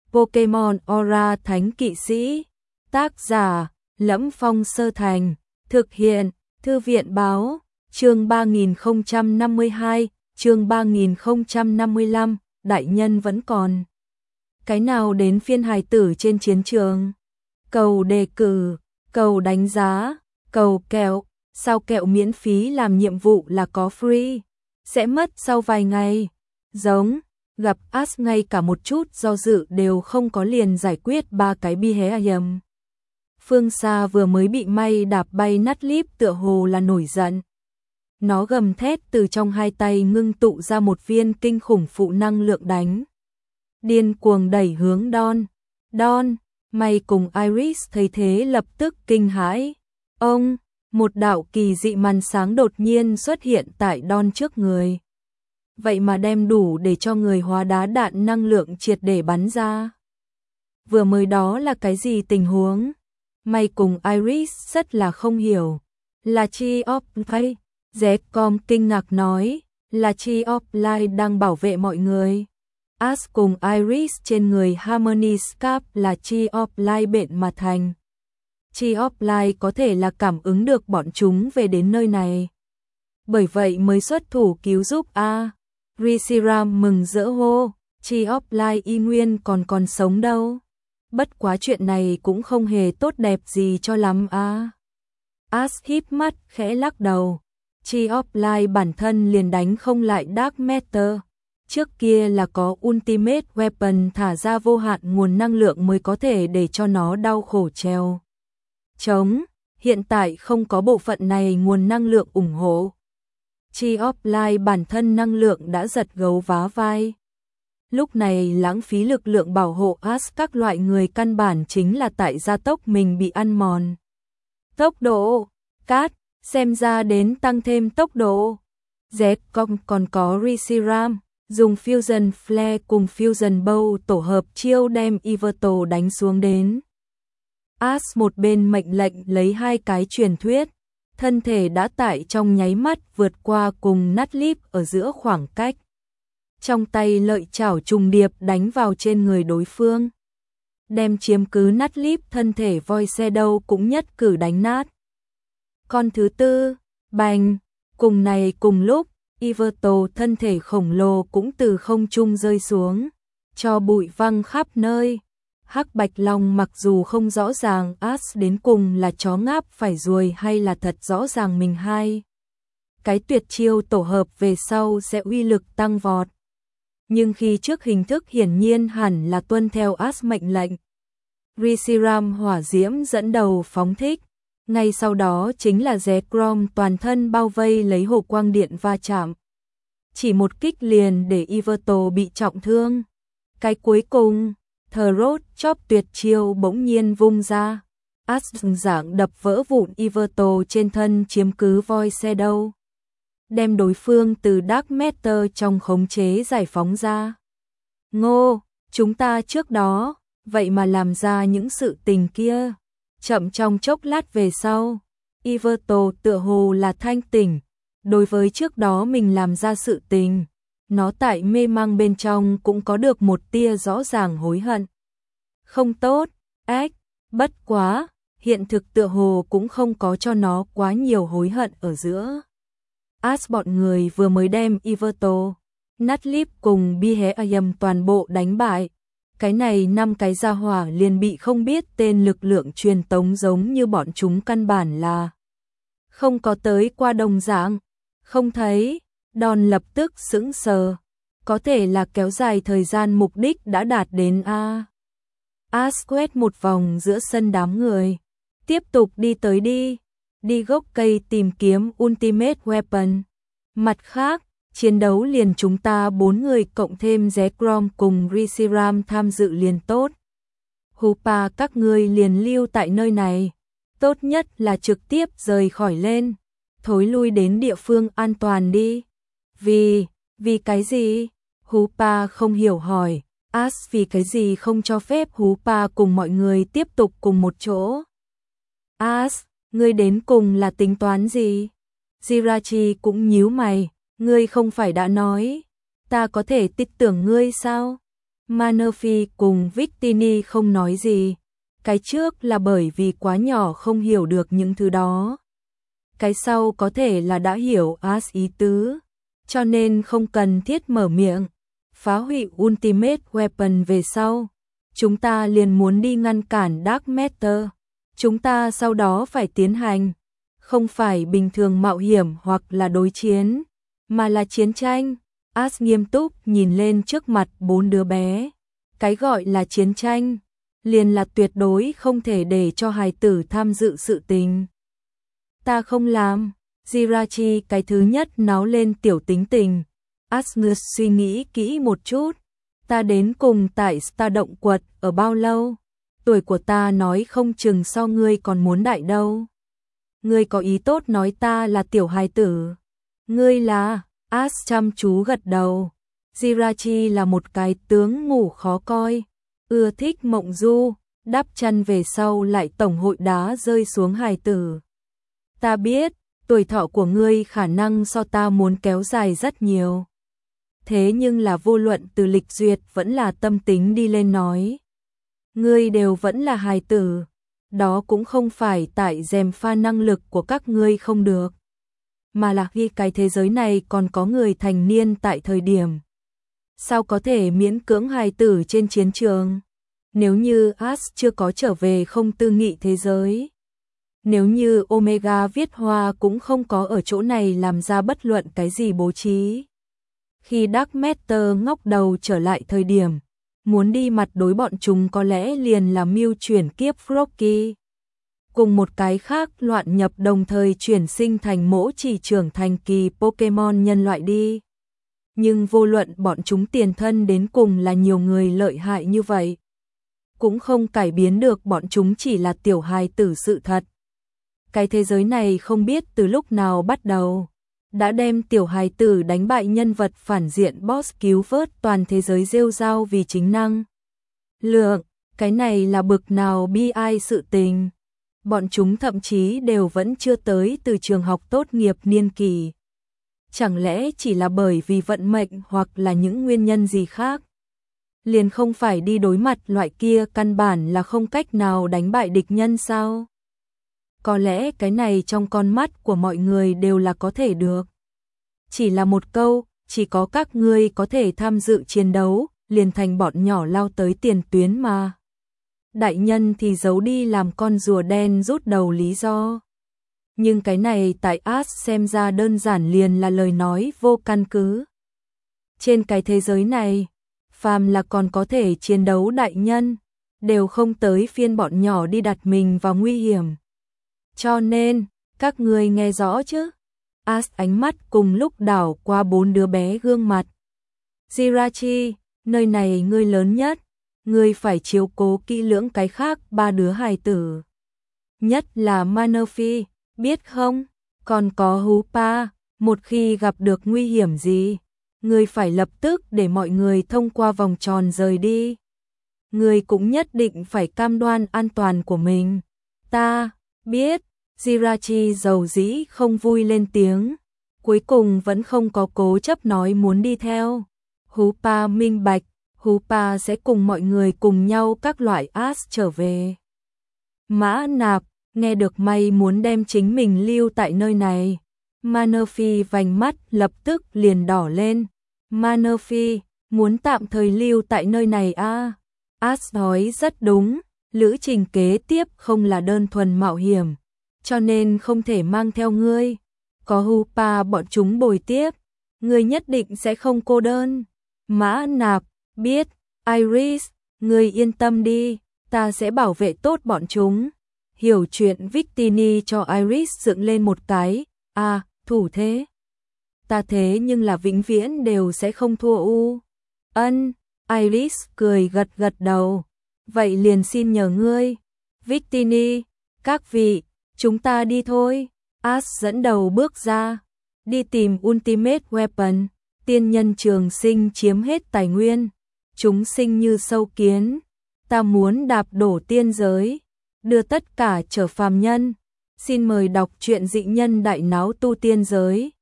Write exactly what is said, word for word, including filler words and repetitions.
Pokemon Aura Thánh Kỵ Sĩ. Tác giả: Lẫm Phong Sơ Thành. Thực hiện: Thư viện báo. Chương ba nghìn không trăm năm mươi hai, chương ba nghìn không trăm năm mươi lăm, đại nhân vẫn còn. Cái nào đến phiên hài tử trên chiến trường? Cầu đề cử, cầu đánh giá, cầu kẹo, sao kẹo miễn phí làm nhiệm vụ là có free, sẽ mất sau vài ngày. Giống, gặp Ash ngay cả một chút do dự đều không có, liền giải quyết ba cái Beheeyem. Phương xa vừa mới bị may đạp bay Nuzleaf tựa hồ là nổi giận. Nó gầm thét từ trong hai tay ngưng tụ ra một viên kinh khủng phụ năng lượng đánh. Điên cuồng đẩy hướng Dawn. Dawn, May cùng Iris thấy thế lập tức kinh hãi. Ông, một đạo kỳ dị màn sáng đột nhiên xuất hiện tại Dawn trước người. Vậy mà đem đủ để cho người hóa đá đạn năng lượng triệt để bắn ra. Vừa mới đó là cái gì tình huống? May cùng Iris rất là không hiểu. Là Chi of Light. Zcom kinh ngạc nói, là Chi of Light đang bảo vệ mọi người. Ash cùng Iris trên người Harmony Scarf là Chi of Light bệnh mà thành. Chi of Light có thể là cảm ứng được bọn chúng về đến nơi này. Bởi vậy mới xuất thủ cứu giúp a. Reshiram mừng rỡ hô, Chi of Light y nguyên còn còn sống đâu. Bất quá chuyện này cũng không hề tốt đẹp gì cho lắm a. Ash híp mắt khẽ lắc đầu. Chi of Light bản thân liền đánh không lại Dark Matter. Trước kia là có Ultimate Weapon thả ra vô hạn nguồn năng lượng mới có thể để cho nó đau khổ treo chống. Hiện tại không có bộ phận này nguồn năng lượng ủng hộ. Chi of Light bản thân năng lượng đã giật gấu vá vai. Lúc này lãng phí lực lượng bảo hộ Ash các loại người căn bản chính là tại gia tốc mình bị ăn mòn. Tốc độ, cát, xem ra đến tăng thêm tốc độ. Zcom còn có Reshiram, dùng Fusion Flare cùng Fusion Bow tổ hợp chiêu đem Yveltal đánh xuống đến. Ash một bên mệnh lệnh lấy hai cái truyền thuyết, thân thể đã tại trong nháy mắt vượt qua cùng Nuzleaf ở giữa khoảng cách. Trong tay lợi chảo trùng điệp đánh vào trên người đối phương. Đem chiếm cứ Nuzleaf thân thể Void-Shadow cũng nhất cử đánh nát. Con thứ tư, bành, cùng này cùng lúc, Yveltal thân thể khổng lồ cũng từ không trung rơi xuống, cho bụi văng khắp nơi. Hắc Bạch Long mặc dù không rõ ràng Ash đến cùng là chó ngáp phải ruồi hay là thật rõ ràng mình hai cái tuyệt chiêu tổ hợp về sau sẽ uy lực tăng vọt. Nhưng khi trước hình thức hiển nhiên hẳn là tuân theo Ash mệnh lệnh. Reshiram hỏa diễm dẫn đầu phóng thích. Ngay sau đó chính là Zcom toàn thân bao vây lấy hồ quang điện va chạm. Chỉ một kích liền để Yveltal bị trọng thương. Cái cuối cùng, Throat Chop tuyệt chiêu bỗng nhiên vung ra. Ash dạng đập vỡ vụn Yveltal trên thân chiếm cứ Void-Shadow. Đem đối phương từ Dark Matter trong khống chế giải phóng ra. Ngô, chúng ta trước đó, vậy mà làm ra những sự tình kia. Chậm trong chốc lát về sau, Yveltal tựa hồ là thanh tỉnh. Đối với trước đó mình làm ra sự tình, nó tại mê mang bên trong cũng có được một tia rõ ràng hối hận. Không tốt, ếch, bất quá, hiện thực tựa hồ cũng không có cho nó quá nhiều hối hận ở giữa. Ash bọn người vừa mới đem Yveltal, Nuzleaf cùng Beheeyem toàn bộ đánh bại. Cái này năm cái gia hỏa liền bị không biết tên lực lượng truyền tống giống như bọn chúng căn bản là không có tới qua đồng dạng. Không thấy, Dawn lập tức sững sờ. Có thể là kéo dài thời gian mục đích đã đạt đến a. Ash quét một vòng giữa sân đám người. Tiếp tục đi tới đi. Đi gốc cây tìm kiếm Ultimate Weapon. Mặt khác, chiến đấu liền chúng ta bốn người cộng thêm Zcom cùng Reshiram tham dự liền tốt. Hoopa các ngươi liền lưu tại nơi này. Tốt nhất là trực tiếp rời khỏi lên. Thối lui đến địa phương an toàn đi. Vì, vì cái gì? Hoopa không hiểu hỏi. Ash vì cái gì không cho phép Hoopa cùng mọi người tiếp tục cùng một chỗ? Ash, ngươi đến cùng là tính toán gì? Jirachi cũng nhíu mày. Ngươi không phải đã nói, ta có thể tin tưởng ngươi sao? Manaphy cùng Victini không nói gì. Cái trước là bởi vì quá nhỏ không hiểu được những thứ đó. Cái sau có thể là đã hiểu Ash ý tứ, cho nên không cần thiết mở miệng. Phá hủy Ultimate Weapon về sau, chúng ta liền muốn đi ngăn cản Dark Matter. Chúng ta sau đó phải tiến hành, không phải bình thường mạo hiểm hoặc là đối chiến, mà là chiến tranh. Ash nghiêm túc nhìn lên trước mặt bốn đứa bé. Cái gọi là chiến tranh, liền là tuyệt đối không thể để cho hài tử tham dự sự tình. Ta không làm. Jirachi cái thứ nhất náo lên tiểu tính tình. Asmus suy nghĩ kỹ một chút. Ta đến cùng tại Star động quật ở bao lâu? Tuổi của ta nói không chừng so ngươi còn muốn đại đâu. Ngươi có ý tốt nói ta là tiểu hài tử. Ngươi là... Ash chăm chú gật đầu. Jirachi là một cái tướng ngủ khó coi, ưa thích mộng du, đắp chăn về sau lại tổng hội đá rơi xuống hài tử. Ta biết, tuổi thọ của ngươi khả năng so ta muốn kéo dài rất nhiều. Thế nhưng là vô luận từ lịch duyệt vẫn là tâm tính đi lên nói. Ngươi đều vẫn là hài tử, đó cũng không phải tại dèm pha năng lực của các ngươi không được, mà là khi cái thế giới này còn có người thành niên tại thời điểm. Sao có thể miễn cưỡng hài tử trên chiến trường? Nếu như Ash chưa có trở về không tư nghị thế giới. Nếu như Omega viết hoa cũng không có ở chỗ này làm ra bất luận cái gì bố trí. Khi Dark Matter ngóc đầu trở lại thời điểm, muốn đi mặt đối bọn chúng có lẽ liền là mưu chuyển kiếp Frocky. Cùng một cái khác loạn nhập đồng thời chuyển sinh thành mỗ chỉ trưởng thành kỳ Pokemon nhân loại đi. Nhưng vô luận bọn chúng tiền thân đến cùng là nhiều người lợi hại như vậy, cũng không cải biến được bọn chúng chỉ là tiểu hài tử sự thật. Cái thế giới này không biết từ lúc nào bắt đầu, đã đem tiểu hài tử đánh bại nhân vật phản diện boss cứu vớt toàn thế giới rêu rao vì chính năng lượng. Cái này là bực nào bi ai sự tình. Bọn chúng thậm chí đều vẫn chưa tới từ trường học tốt nghiệp niên kỳ. Chẳng lẽ chỉ là bởi vì vận mệnh hoặc là những nguyên nhân gì khác? Liền không phải đi đối mặt loại kia căn bản là không cách nào đánh bại địch nhân sao? Có lẽ cái này trong con mắt của mọi người đều là có thể được. Chỉ là một câu, chỉ có các ngươi có thể tham dự chiến đấu, liền thành bọn nhỏ lao tới tiền tuyến mà. Đại nhân thì giấu đi làm con rùa đen rút đầu lý do. Nhưng cái này tại Ash xem ra đơn giản liền là lời nói vô căn cứ. Trên cái thế giới này, phàm là còn có thể chiến đấu đại nhân, đều không tới phiên bọn nhỏ đi đặt mình vào nguy hiểm. Cho nên, các ngươi nghe rõ chứ? Ash ánh mắt cùng lúc đảo qua bốn đứa bé gương mặt. Jirachi, nơi này ngươi lớn nhất, ngươi phải chiếu cố kỹ lưỡng cái khác ba đứa hài tử. Nhất là Manaphy, biết không? Còn có Hoopa, một khi gặp được nguy hiểm gì, ngươi phải lập tức để mọi người thông qua vòng tròn rời đi. Ngươi cũng nhất định phải cam đoan an toàn của mình. Ta biết. Jirachi dầu dĩ không vui lên tiếng, cuối cùng vẫn không có cố chấp nói muốn đi theo. Hoopa minh bạch, Hoopa sẽ cùng mọi người cùng nhau các loại Ash trở về. Mã Nạp, nghe được may muốn đem chính mình lưu tại nơi này. Manaphy vành mắt lập tức liền đỏ lên. Manaphy, muốn tạm thời lưu tại nơi này à? Ash nói rất đúng, lữ trình kế tiếp không là đơn thuần mạo hiểm, cho nên không thể mang theo ngươi. Có Hoopa bọn chúng bồi tiếp, ngươi nhất định sẽ không cô đơn. Mã Nạp, biết. Iris, ngươi yên tâm đi, ta sẽ bảo vệ tốt bọn chúng. Hiểu chuyện Victini cho Iris dựng lên một cái. À, thủ thế. Ta thế nhưng là vĩnh viễn đều sẽ không thua u. Ân, Iris cười gật gật đầu. Vậy liền xin nhờ ngươi. Victini, các vị, chúng ta đi thôi. Ash dẫn đầu bước ra, đi tìm Ultimate Weapon. Tiên nhân trường sinh chiếm hết tài nguyên, chúng sinh như sâu kiến. Ta muốn đạp đổ tiên giới, đưa tất cả trở phàm nhân. Xin mời đọc truyện Dị Nhân Đại Náo Tu Tiên Giới.